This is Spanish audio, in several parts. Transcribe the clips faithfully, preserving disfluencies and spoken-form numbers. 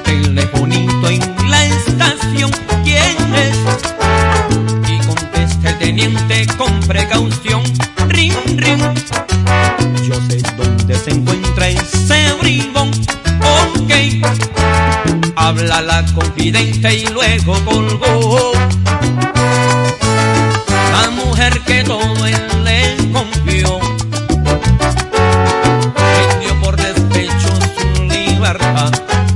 telefonito en la estación, ¿quién es? Y contesta el teniente con precaución, ring, ring. Yo sé dónde se encuentra ese bribón, ok. Habla la confidente y luego colgó. La mujer que todo él le confió vendió por despecho su libertad.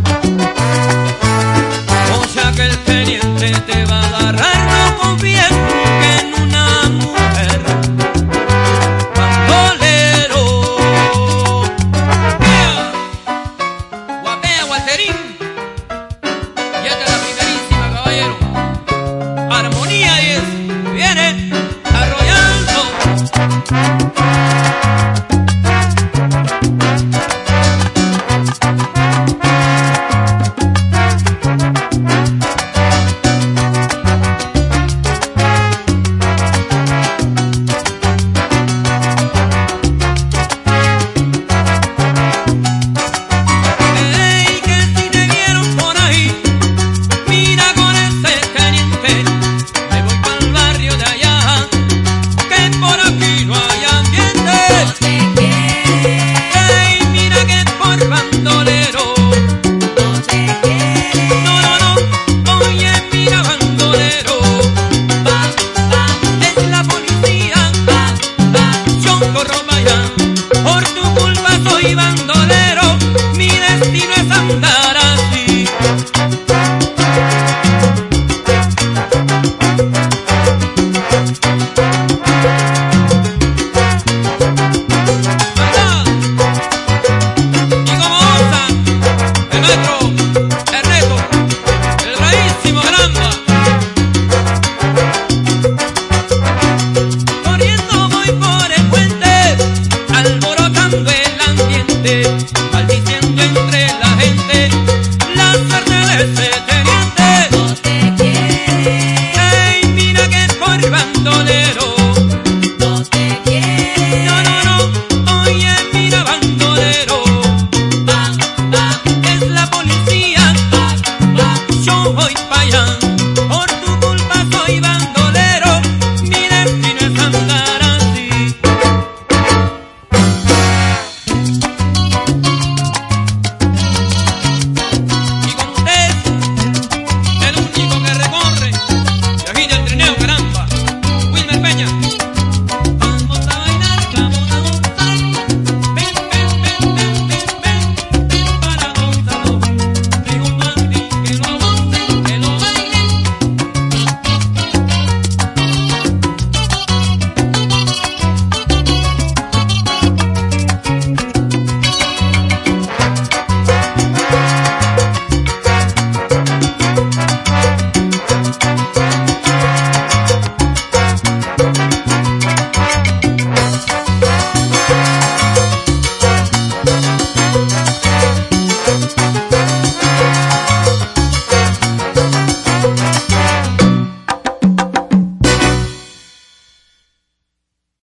O sea que el teniente te va a agarrar, no confíes que en una mujer bandolero. Guapea, Walterín.